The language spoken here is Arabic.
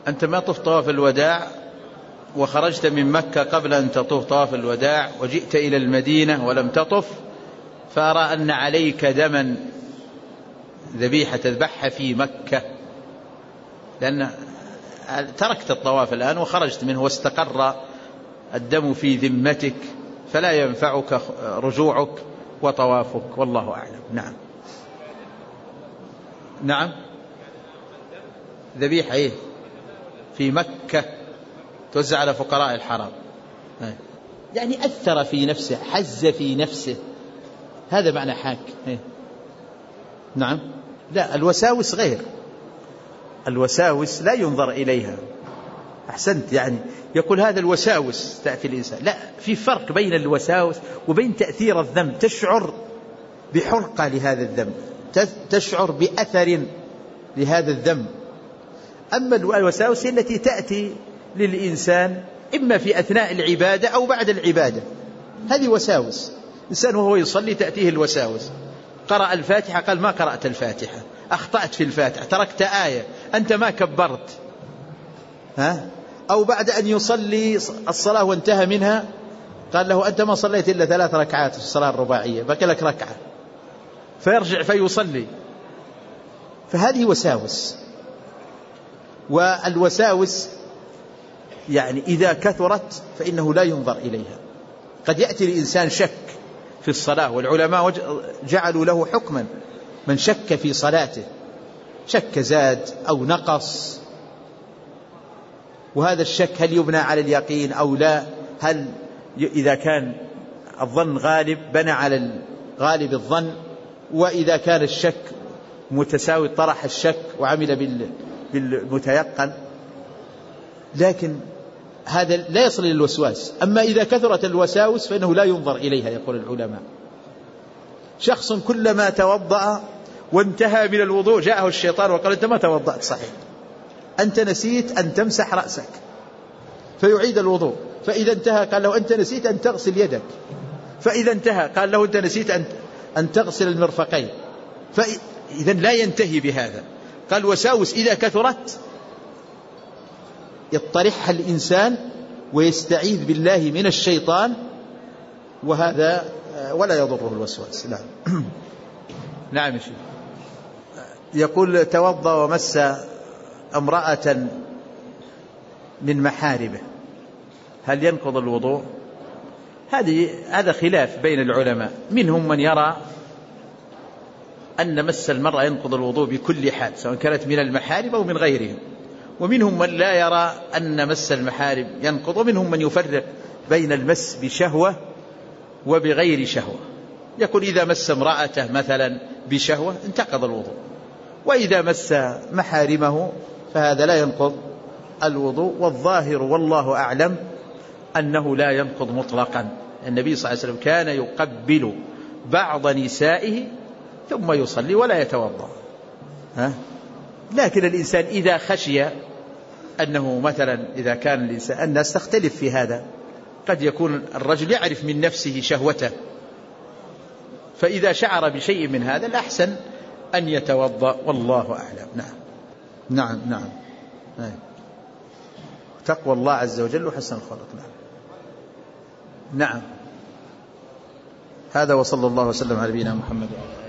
أنت ما طفت طواف الوداع وخرجت من مكة قبل أن تطوف طواف الوداع وجئت إلى المدينة ولم تطف، فأرى أن عليك دما ذبيحة تذبحها في مكة، لأن تركت الطواف الآن وخرجت منه واستقر الدم في ذمتك، فلا ينفعك رجوعك وطوافك، والله أعلم. نعم نعم، ذبيحة إيه؟ في مكة توزع على فقراء الحرام، يعني أثر في نفسه، حز في نفسه، هذا معنى حاك. نعم، لا، الوساوس غير، الوساوس لا ينظر إليها. أحسنت، يعني يقول هذا الوساوس تأتي الإنسان، لا، في فرق بين الوساوس وبين تأثير الذنب، تشعر بحرقة لهذا الذنب، تشعر بأثر لهذا الذنب. أما الوساوس التي تأتي للإنسان إما في أثناء العبادة أو بعد العبادة، هذه وساوس. إنسان وهو يصلي تأتيه الوساوس، قرأ الفاتحة قال ما قرأت الفاتحة، أخطأت في الفاتحة، تركت آية، أنت ما كبرت، أو بعد أن يصلي الصلاة وانتهى منها قال له أنت ما صليت إلا 3 ركعات في الصلاة الرباعية، بقي لك ركعة، فيرجع فيصلي، فهذه وساوس. والوساوس يعني إذا كثرت فإنه لا ينظر إليها. قد يأتي الإنسان شك في الصلاة، والعلماء جعلوا له حكما، من شك في صلاته، شك زاد أو نقص، وهذا الشك هل يبنى على اليقين أو لا؟ هل إذا كان الظن غالب بنى على غالب الظن، وإذا كان الشك متساوي طرح الشك وعمل بالمتيقن، لكن هذا لا يصل إلى الوسواس. أما إذا كثرت الوساوس فإنه لا ينظر إليها، يقول العلماء. شخص كلما توضأ وانتهى من الوضوء جاءه الشيطان وقال أنت ما توضأت صحيح، أنت نسيت أن تمسح رأسك، فيعيد الوضوء، فإذا انتهى قال له أنت نسيت أن تغسل يدك، فإذا انتهى قال له أنت نسيت أن تغسل المرفقين، فإذا لا ينتهي بهذا. قال وساوس إذا كثرت يطرحها الإنسان ويستعيذ بالله من الشيطان، وهذا ولا يضره الوسواس. نعم. نعم. يقول توضأ ومس امرأة من محارمه، هل ينقض الوضوء؟ هذا خلاف بين العلماء، منهم من يرى أن مس المرأة ينقض الوضوء بكل حال سواء كانت من المحارم أو من غيرهم، ومنهم من لا يرى أن مس المحارم ينقض، ومنهم من يفرق بين المس بشهوة وبغير شهوة، يقول إذا مس امرأته مثلا بشهوة انتقض الوضوء، وإذا مس محارمه فهذا لا ينقض الوضوء. والظاهر والله أعلم أنه لا ينقض مطلقا. النبي صلى الله عليه وسلم كان يقبل بعض نسائه ثم يصلي ولا يتوضأ. لكن الإنسان إذا خشي أنه مثلا إذا كان الإنسان، الناس تختلف في هذا، قد يكون الرجل يعرف من نفسه شهوته، فإذا شعر بشيء من هذا الأحسن أن يتوضأ، والله أعلم. نعم نعم نعم. تقوى الله عز وجل وحسن الخلق. نعم نعم. هذا وصلى الله وسلم على نبينا محمد.